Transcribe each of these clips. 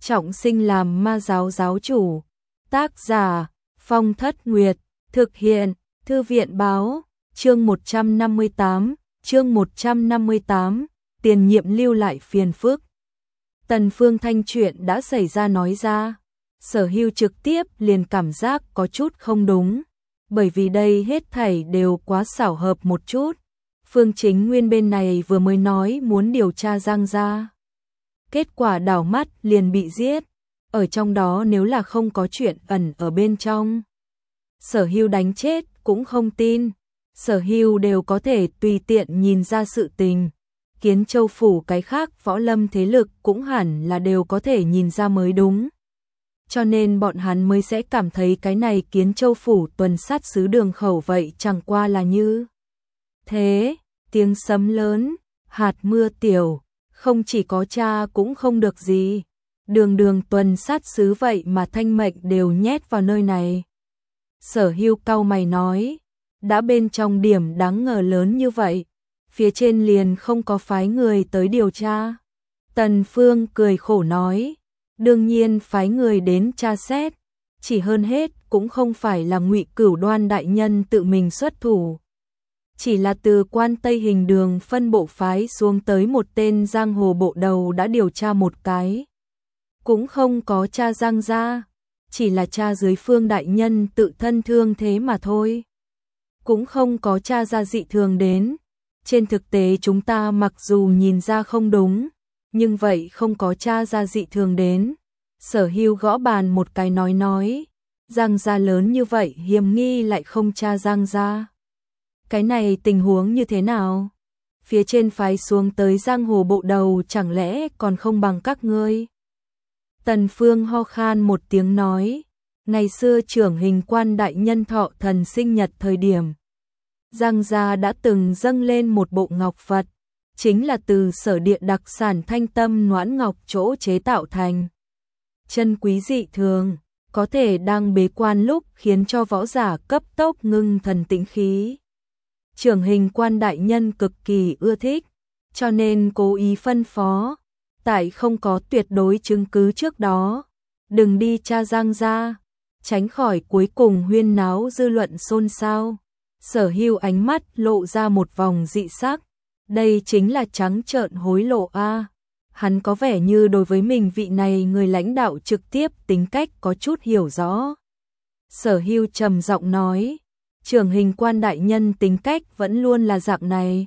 trọng sinh làm ma giáo giáo chủ. Tác giả Phong Thất Nguyệt, thực hiện Thư viện báo, chương 158, tiền nhiệm lưu lại phiền phức. Tần Phương Thanh chuyện đã xảy ra nói ra, Sở Hưu trực tiếp liền cảm giác có chút không đúng, bởi vì đây hết thảy đều quá xảo hợp một chút. Phương Chính Nguyên bên này vừa mới nói muốn điều tra Giang gia, kết quả đảo mắt liền bị giết, ở trong đó nếu là không có chuyện ẩn ở bên trong, Sở Hưu đánh chết cũng không tin. Sở Hưu đều có thể tùy tiện nhìn ra sự tình, Kiến Châu phủ cái khác võ lâm thế lực cũng hẳn là đều có thể nhìn ra mới đúng. Cho nên bọn hắn mới sẽ cảm thấy cái này Kiến Châu phủ tuần sát sứ Đường Khẩu vậy chẳng qua là như thế. Tiếng sấm lớn, hạt mưa tiểu, không chỉ có cha cũng không được gì. Đường tuần sát sứ vậy mà thanh mệnh đều nhét vào nơi này. Sở Hưu cau mày nói, đã bên trong điểm đáng ngờ lớn như vậy, phía trên liền không có phái người tới điều tra. Tần Phương cười khổ nói, đương nhiên phái người đến tra xét, chỉ hơn hết cũng không phải là Ngụy Cửu Đoan đại nhân tự mình xuất thủ, chỉ là từ Quan Tây Hình Đường phân bộ phái xuống tới một tên giang hồ bộ đầu đã điều tra một cái, cũng không có tra Giang gia, chỉ là tra dưới Phương đại nhân tự thân thương thế mà thôi, cũng không có tra ra dị thường đến. Trên thực tế chúng ta mặc dù nhìn ra không đúng, nhưng vậy không có tra ra dị thường đến. Sở Hưu gõ bàn một cái nói, Giang gia lớn như vậy hiểm nghi lại không tra Giang gia. Cái này tình huống như thế nào? Phía trên phái xuống tới giang hồ bộ đầu chẳng lẽ còn không bằng các ngươi? Tần Phương ho khan một tiếng nói, ngày xưa trưởng hình quan đại nhân thọ thần sinh nhật thời điểm, Giang gia đã từng dâng lên một bộ ngọc Phật, chính là từ sở địa đặc sản thanh tâm noãn ngọc chỗ chế tạo thành. Chân quý dị thường, có thể đang bế quan lúc khiến cho võ giả cấp tốc ngưng thần tĩnh khí. Trưởng hình quan đại nhân cực kỳ ưa thích, cho nên cố ý phân phó, tại không có tuyệt đối chứng cứ trước đó, đừng đi tra Giang gia, tránh khỏi cuối cùng huyên náo dư luận xôn xao. Sở Hưu ánh mắt lộ ra một vòng dị sắc, đây chính là trắng trợn hối lộ a. Hắn có vẻ như đối với mình vị này người lãnh đạo trực tiếp tính cách có chút hiểu rõ. Sở Hưu trầm giọng nói, trưởng hình quan đại nhân tính cách vẫn luôn là dạng này.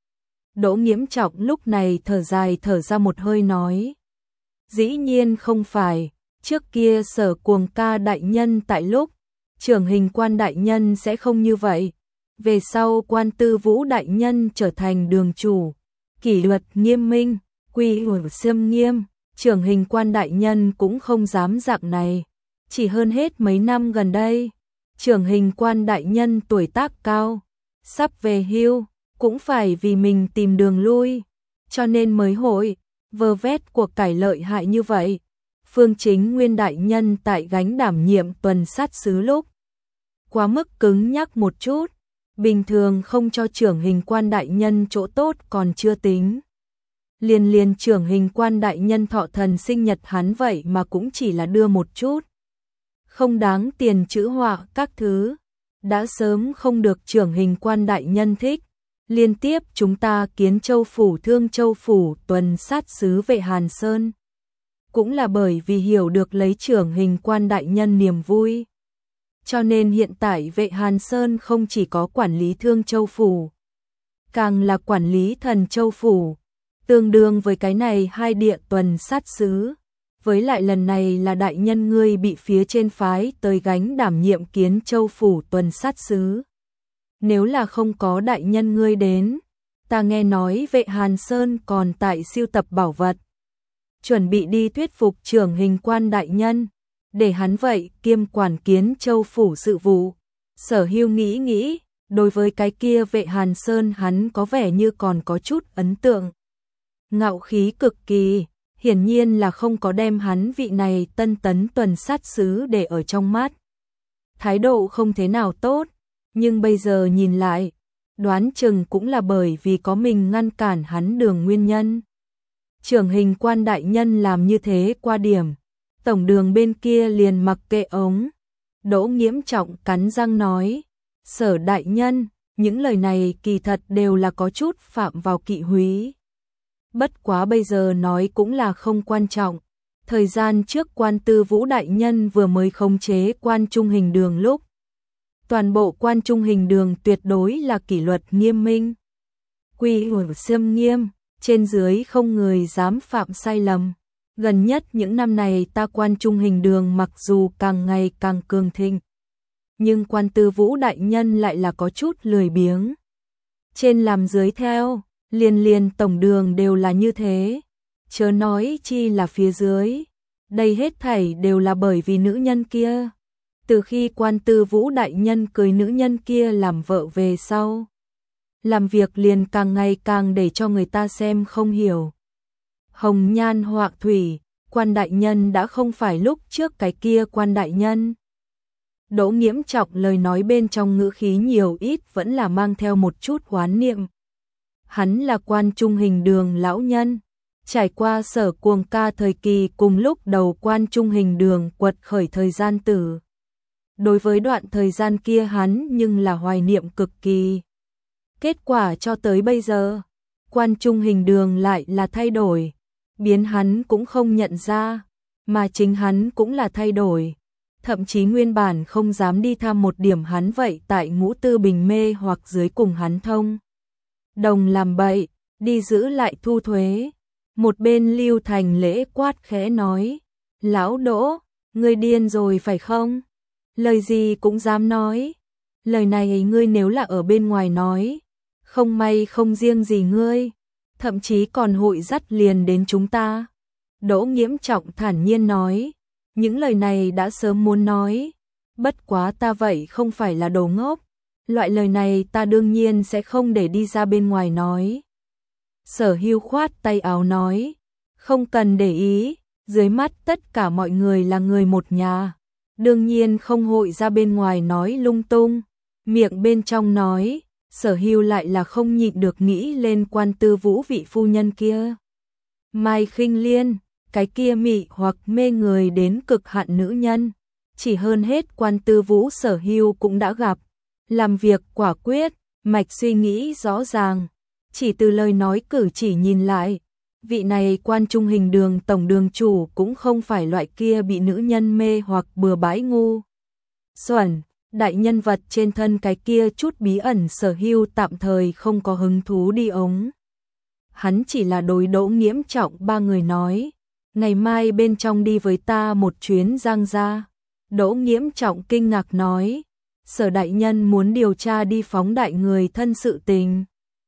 Đỗ Nghiễm Trọng lúc này thở dài thở ra một hơi nói, dĩ nhiên không phải, trước kia Sở Cuồng Ca đại nhân tại lúc, trưởng hình quan đại nhân sẽ không như vậy. Về sau Quan Tư Vũ đại nhân trở thành đường chủ, kỷ luật nghiêm minh, quy củ xiêm nghiêm, trưởng hình quan đại nhân cũng không dám dạng này. Chỉ hơn hết mấy năm gần đây, trưởng hình quan đại nhân tuổi tác cao, sắp về hưu, cũng phải vì mình tìm đường lui, cho nên mới hội vơ vét cuộc cải lợi hại như vậy. Phương Chính Nguyên đại nhân tại gánh đảm nhiệm tuần sát sứ lúc, quá mức cứng nhắc một chút, bình thường không cho trưởng hình quan đại nhân chỗ tốt còn chưa tính. Liền trưởng hình quan đại nhân thọ thần sinh nhật hắn vậy mà cũng chỉ là đưa một chút. Không đáng tiền chữ họa các thứ, đã sớm không được trưởng hình quan đại nhân thích. Liên tiếp chúng ta Kiến Châu phủ Thương Châu phủ tuần sát sứ Vệ Hàn Sơn. Cũng là bởi vì hiểu được lấy trưởng hình quan đại nhân niềm vui. Cho nên hiện tại Vệ Hàn Sơn không chỉ có quản lý Thương Châu phủ, càng là quản lý Thần Châu phủ, tương đương với cái này hai địa tuần sát sứ. Với lại lần này là đại nhân ngươi bị phía trên phái tới gánh đảm nhiệm Kiến Châu phủ tuần sát sứ. Nếu là không có đại nhân ngươi đến, ta nghe nói Vệ Hàn Sơn còn tại sưu tập bảo vật, chuẩn bị đi thuyết phục trưởng hình quan đại nhân, để hắn vậy kiêm quản Kiến Châu phủ sự vụ. Sở Hưu nghĩ, đối với cái kia Vệ Hàn Sơn hắn có vẻ như còn có chút ấn tượng. Ngạo khí cực kỳ, hiển nhiên là không có đem hắn vị này tân tấn tuần sát sứ để ở trong mắt. Thái độ không thế nào tốt, nhưng bây giờ nhìn lại, đoán chừng cũng là bởi vì có mình ngăn cản hắn đường nguyên nhân. Trưởng hình quan đại nhân làm như thế qua điểm, Tổng đường bên kia liền mặc kệ ống. Đỗ Nghiễm Trọng cắn răng nói, Sở đại nhân, những lời này kỳ thật đều là có chút phạm vào kỵ húy. Bất quá bây giờ nói cũng là không quan trọng. Thời gian trước Quan Tư Vũ đại nhân vừa mới khống chế Quan Trung Hình Đường lúc. Toàn bộ Quan Trung Hình Đường tuyệt đối là kỷ luật nghiêm minh. Quy củ xiêm nghiêm, trên dưới không người dám phạm sai lầm. Gần nhất những năm này ta Quan Trung Hình Đường mặc dù càng ngày càng cường thịnh, nhưng Quan Tư Vũ đại nhân lại là có chút lười biếng. Trên làm dưới theo, liền tổng đường đều là như thế, chớ nói chi là phía dưới. Đây hết thảy đều là bởi vì nữ nhân kia. Từ khi Quan Tư Vũ đại nhân cưới nữ nhân kia làm vợ về sau, làm việc liền càng ngày càng để cho người ta xem không hiểu. Hồng nhan họa thủy, Quan đại nhân đã không phải lúc trước cái kia Quan đại nhân. Đỗ Nghiễm Trọng lời nói bên trong ngữ khí nhiều ít vẫn là mang theo một chút oán niệm. Hắn là Quan Trung Hình Đường lão nhân, trải qua Sở Cuồng Ca thời kỳ cùng lúc đầu Quan Trung Hình Đường quật khởi thời gian tử. Đối với đoạn thời gian kia hắn nhưng là hoài niệm cực kỳ. Kết quả cho tới bây giờ, Quan Trung Hình Đường lại là thay đổi, biến hắn cũng không nhận ra, mà chính hắn cũng là thay đổi. Thậm chí nguyên bản không dám đi thăm một điểm hắn vậy tại Ngũ Tư Bình mê hoặc dưới cùng hắn thông đồng làm bậy, đi giữ lại thu thuế. Một bên Lưu Thành Lễ quát khẽ nói, lão Đỗ, ngươi điên rồi phải không? Lời gì cũng dám nói. Lời này ngươi nếu là ở bên ngoài nói, không may không riêng gì ngươi, thậm chí còn hội dắt liền đến chúng ta. Đỗ Nghiễm Trọng thản nhiên nói, những lời này đã sớm muốn nói, bất quá ta vậy không phải là đồ ngốc, loại lời này ta đương nhiên sẽ không để đi ra bên ngoài nói. Sở Hưu khoát tay áo nói, không cần để ý, dưới mắt tất cả mọi người là người một nhà, đương nhiên không hội ra bên ngoài nói lung tung. Miệng bên trong nói, Sở Hưu lại là không nhịn được nghĩ lên Quan Tư Vũ vị phu nhân kia. Mai Khinh Liên, cái kia mị hoặc mê người đến cực hạn nữ nhân, chỉ hơn hết Quan Tư Vũ Sở Hưu cũng đã gặp, làm việc quả quyết, mạch suy nghĩ rõ ràng, chỉ từ lời nói cử chỉ nhìn lại, vị này Quan Trung Hình Đường tổng đường chủ cũng không phải loại kia bị nữ nhân mê hoặc bừa bãi ngu xuẩn. Đại nhân vật trên thân cái kia chút bí ẩn Sở Hưu tạm thời không có hứng thú đi ống. Hắn chỉ là đối Đỗ Nghiễm Trọng ba người nói, ngày mai bên trong đi với ta một chuyến Giang gia. Đỗ Nghiễm Trọng kinh ngạc nói, Sở đại nhân muốn điều tra đi phóng đại người thân sự tình.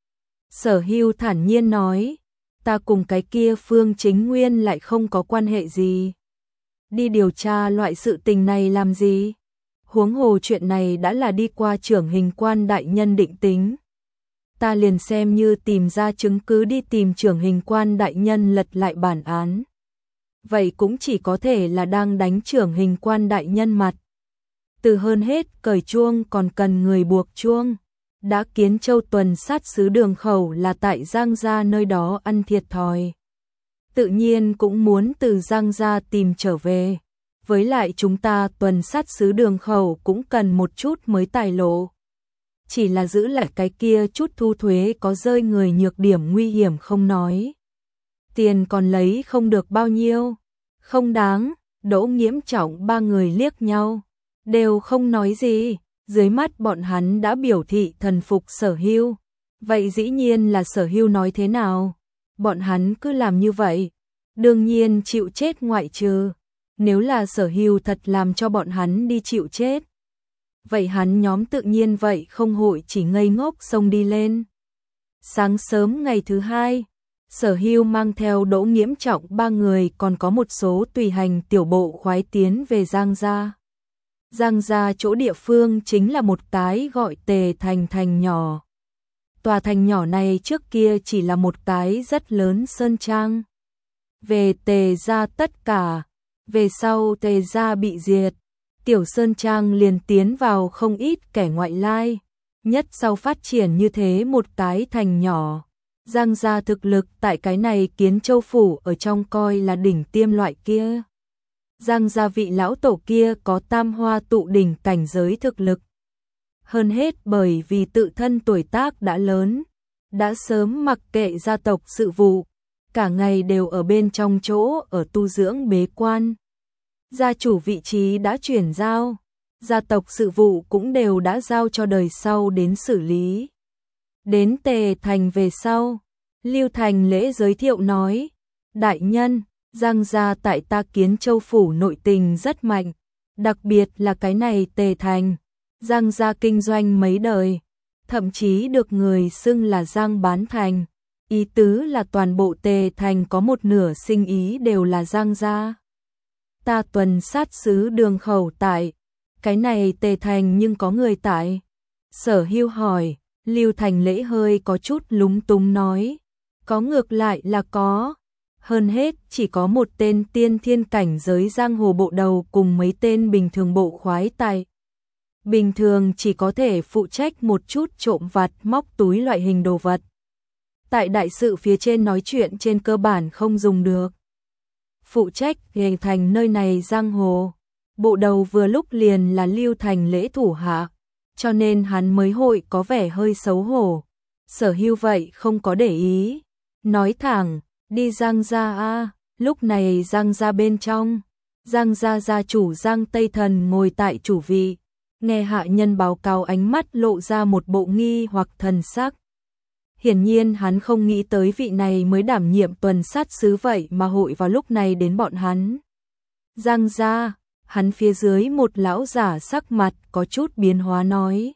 Sở Hưu thản nhiên nói, ta cùng cái kia Phương Chính Nguyên lại không có quan hệ gì. Đi điều tra loại sự tình này làm gì? Huống hồ chuyện này đã là đi qua trưởng hình quan đại nhân định tính. Ta liền xem như tìm ra chứng cứ đi tìm trưởng hình quan đại nhân lật lại bản án. Vậy cũng chỉ có thể là đang đánh trưởng hình quan đại nhân mặt. Từ hơn hết cởi chuông còn cần người buộc chuông. Đã Kiến Châu tuần sát sứ Đường Khẩu là tại Giang gia nơi đó ăn thiệt thòi, tự nhiên cũng muốn từ Giang gia tìm trở về. Với lại chúng ta tuần sát sứ Đường Khẩu cũng cần một chút mới tài lộ. Chỉ là giữ lại cái kia chút thu thuế có rơi người nhược điểm nguy hiểm không nói. Tiền còn lấy không được bao nhiêu. Không đáng. Đỗ Nghiễm Trọng ba người liếc nhau, đều không nói gì. Dưới mắt bọn hắn đã biểu thị thần phục Sở Hưu. Vậy dĩ nhiên là Sở Hưu nói thế nào, bọn hắn cứ làm như vậy. Đương nhiên chịu chết ngoại trừ, nếu là Sở Hưu thật làm cho bọn hắn đi chịu chết, vậy hắn nhóm tự nhiên vậy không hội chỉ ngây ngốc xông đi lên. Sáng sớm ngày thứ hai, Sở Hưu mang theo Đỗ Nghiễm Trọng ba người còn có một số tùy hành tiểu bộ khoái tiến về Giang gia. Giang gia chỗ địa phương chính là một cái gọi Tề thành nhỏ. Tòa thành nhỏ này trước kia chỉ là một cái rất lớn sơn trang. Về Tề gia tất cả, về sau Tề gia bị diệt, tiểu sơn trang liền tiến vào không ít kẻ ngoại lai. Nhất sau phát triển như thế một cái thành nhỏ, Giang gia thực lực tại cái này Kiến Châu phủ ở trong coi là đỉnh tiêm loại kia. Giang gia vị lão tổ kia có tam hoa tụ đỉnh cảnh giới thực lực. Hơn hết bởi vì tự thân tuổi tác đã lớn, đã sớm mặc kệ gia tộc sự vụ, cả ngày đều ở bên trong chỗ ở tu dưỡng bế quan. Gia chủ vị trí đã chuyển giao, gia tộc sự vụ cũng đều đã giao cho đời sau đến xử lý. Đến Tề Thành về sau, Lưu Thành lễ giới thiệu nói, đại nhân, Giang gia tại ta Kiến Châu phủ nội tình rất mạnh, đặc biệt là cái này Tề Thành, Giang gia kinh doanh mấy đời, thậm chí được người xưng là Giang bán thành, ý tứ là toàn bộ Tề Thành có một nửa sinh ý đều là Giang gia. Ta tuần sát sứ Đường Khẩu tại, cái này Tề Thành nhưng có người tại. Sở Hưu hỏi, Lưu Thành lễ hơi có chút lúng túng nói, có ngược lại là có. Hơn hết chỉ có một tên tiên thiên cảnh giới giang hồ bộ đầu cùng mấy tên bình thường bộ khoái tài. Bình thường chỉ có thể phụ trách một chút trộm vặt móc túi loại hình đồ vật. Tại đại sự phía trên nói chuyện trên cơ bản không dùng được. Phụ trách hình thành nơi này giang hồ. Bộ đầu vừa lúc liền là Lưu Thành lễ thủ hạ, cho nên hắn mới hội có vẻ hơi xấu hổ. Sở Hưu vậy không có để ý, nói thẳng, đi Giang gia a. Lúc này Giang gia bên trong, Giang gia gia chủ Giang Tây Thần ngồi tại chủ vị, nghe hạ nhân báo cáo ánh mắt lộ ra một bộ nghi hoặc thần sắc. Hiển nhiên hắn không nghĩ tới vị này mới đảm nhiệm tuần sát sứ vậy mà hội vào lúc này đến bọn hắn. Giang gia, hắn phía dưới một lão giả sắc mặt có chút biến hóa nói.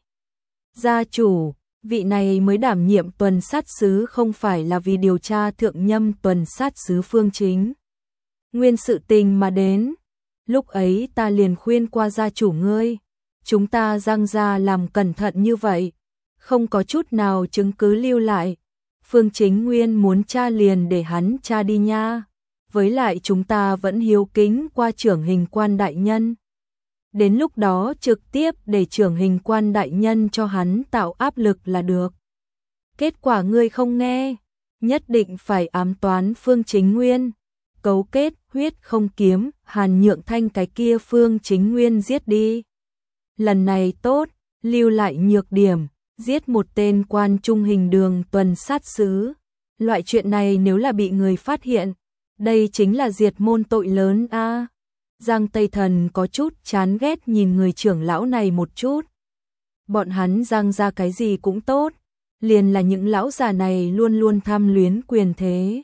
Gia chủ, vị này mới đảm nhiệm tuần sát sứ không phải là vì điều tra thượng nhâm tuần sát sứ Phương Chính. Nguyên sự tình mà đến, lúc ấy ta liền khuyên qua gia chủ ngươi, chúng ta Giang gia làm cẩn thận như vậy, không có chút nào chứng cứ lưu lại. Phương Chính Nguyên muốn tra liền để hắn tra đi nha. Với lại chúng ta vẫn hiếu kính qua trưởng hình quan đại nhân. Đến lúc đó trực tiếp để trưởng hình quan đại nhân cho hắn tạo áp lực là được. Kết quả ngươi không nghe, nhất định phải ám toán Phương Chính Nguyên, cấu kết huyết không kiếm, Hàn Nhượng Thanh cái kia Phương Chính Nguyên giết đi. Lần này tốt, lưu lại nhược điểm, giết một tên quan trung hình đường tuần sát sứ. Loại chuyện này nếu là bị người phát hiện, đây chính là diệt môn tội lớn a. Giang Tây Thần có chút chán ghét nhìn người trưởng lão này một chút. Bọn hắn Giang ra cái gì cũng tốt, liền là những lão già này luôn luôn tham luyến quyền thế.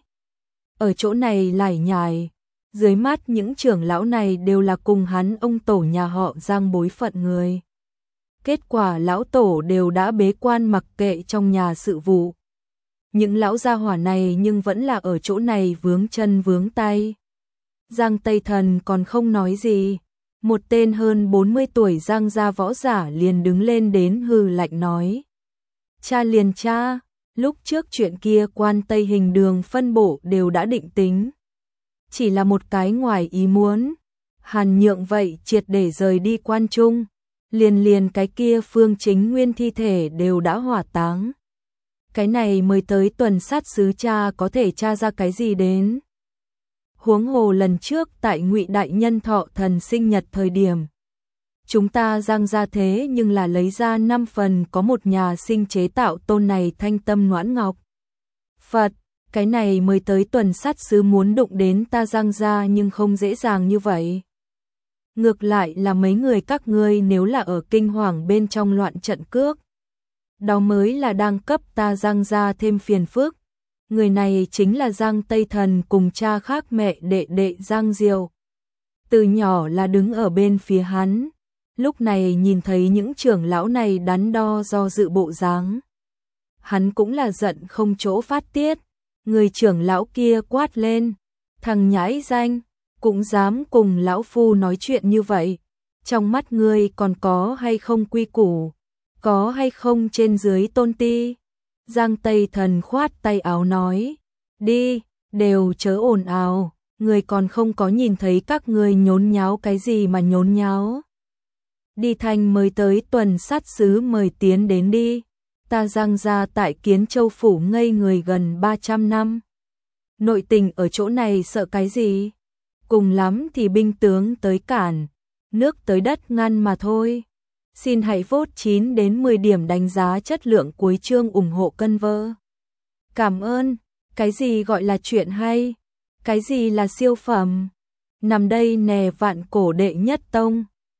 Ở chỗ này lải nhải, dưới mắt những trưởng lão này đều là cùng hắn ông tổ nhà họ Giang bối phận người. Kết quả lão tổ đều đã bế quan mặc kệ trong nhà sự vụ. Những lão gia hỏa này nhưng vẫn là ở chỗ này vướng chân vướng tay. Giang Tây Thần còn không nói gì, một tên hơn 40 tuổi Giang gia võ giả liền đứng lên đến hừ lạnh nói. Cha liền cha, lúc trước chuyện kia quan Tây hình đường phân bổ đều đã định tính. Chỉ là một cái ngoài ý muốn, Hàn Nhượng vậy triệt để rời đi quan trung, liền cái kia Phương Chính Nguyên thi thể đều đã hỏa táng. Cái này mới tới tuần sát sứ cha có thể tra ra cái gì đến. Huống hồ lần trước tại Ngụy đại nhân thọ thần sinh nhật thời điểm, chúng ta Giang ra thế nhưng là lấy ra 5 phần có một nhà sinh chế tạo tôn này thanh tâm noãn ngọc. Phật, cái này mới tới tuần sát sứ muốn đụng đến ta Giang ra nhưng không dễ dàng như vậy. Ngược lại là mấy người các ngươi nếu là ở kinh hoàng bên trong loạn trận cước, đó mới là đang cấp ta Giang ra thêm phiền phức. Người này chính là Giang Tây Thần cùng cha khác mẹ đệ Giang Diệu. Từ nhỏ là đứng ở bên phía hắn, lúc này nhìn thấy những trưởng lão này đắn đo do dự bộ dáng. Hắn cũng là giận không chỗ phát tiết, người trưởng lão kia quát lên, thằng nhãi danh, cũng dám cùng lão phu nói chuyện như vậy, trong mắt ngươi còn có hay không quy củ, có hay không trên dưới tôn ti. Giang Tây Thần khoát tay áo nói, đi, đều chớ ồn ào, người còn không có nhìn thấy các ngươi nhốn nháo cái gì mà nhốn nháo. Đi Thanh mới tới tuần sát sứ mời tiến đến đi, ta Giang ra tại Kiến Châu phủ ngây người gần 300 năm. Nội tình ở chỗ này sợ cái gì? cùng lắm thì binh tướng tới cản, nước tới đất ngăn mà thôi. Xin hãy vote 9 đến 10 điểm đánh giá chất lượng cuối chương ủng hộ cân vơ. Cảm ơn. Cái gì gọi là chuyện hay? Cái gì là siêu phẩm? Nằm đây nè vạn cổ đệ nhất tông.